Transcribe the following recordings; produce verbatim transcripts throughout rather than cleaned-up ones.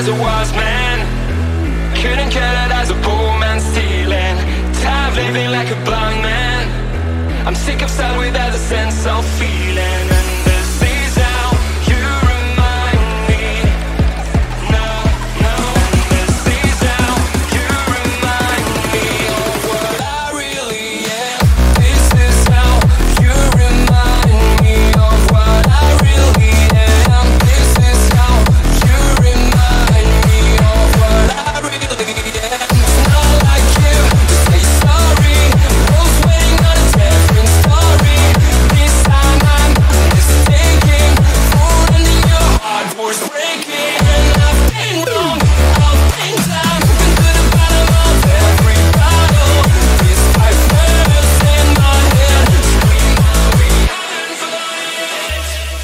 as a wise man. Couldn't cut it as a poor man stealing. Time living like a blind man. I'm sick of sad without a sense of feeling. And this is how you remind me. No, no. And this is how you remind me of what I really am. This is how you remind me of what I really am. This is how you remind me of what I really am. It's not like you to say sorry. Both waiting on a different story. This time I'm mistaken. Falling in your heart was breaking. And I've been wrong, I've been down. Been to the bottom of every bottle. Despite words in my head, scream out behind for it.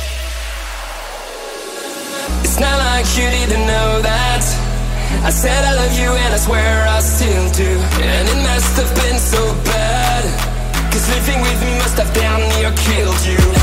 It's not like you didn't know that. I said I love you and I swear I still do. And it must have been so bad, 'cause living with me must have damn near killed you.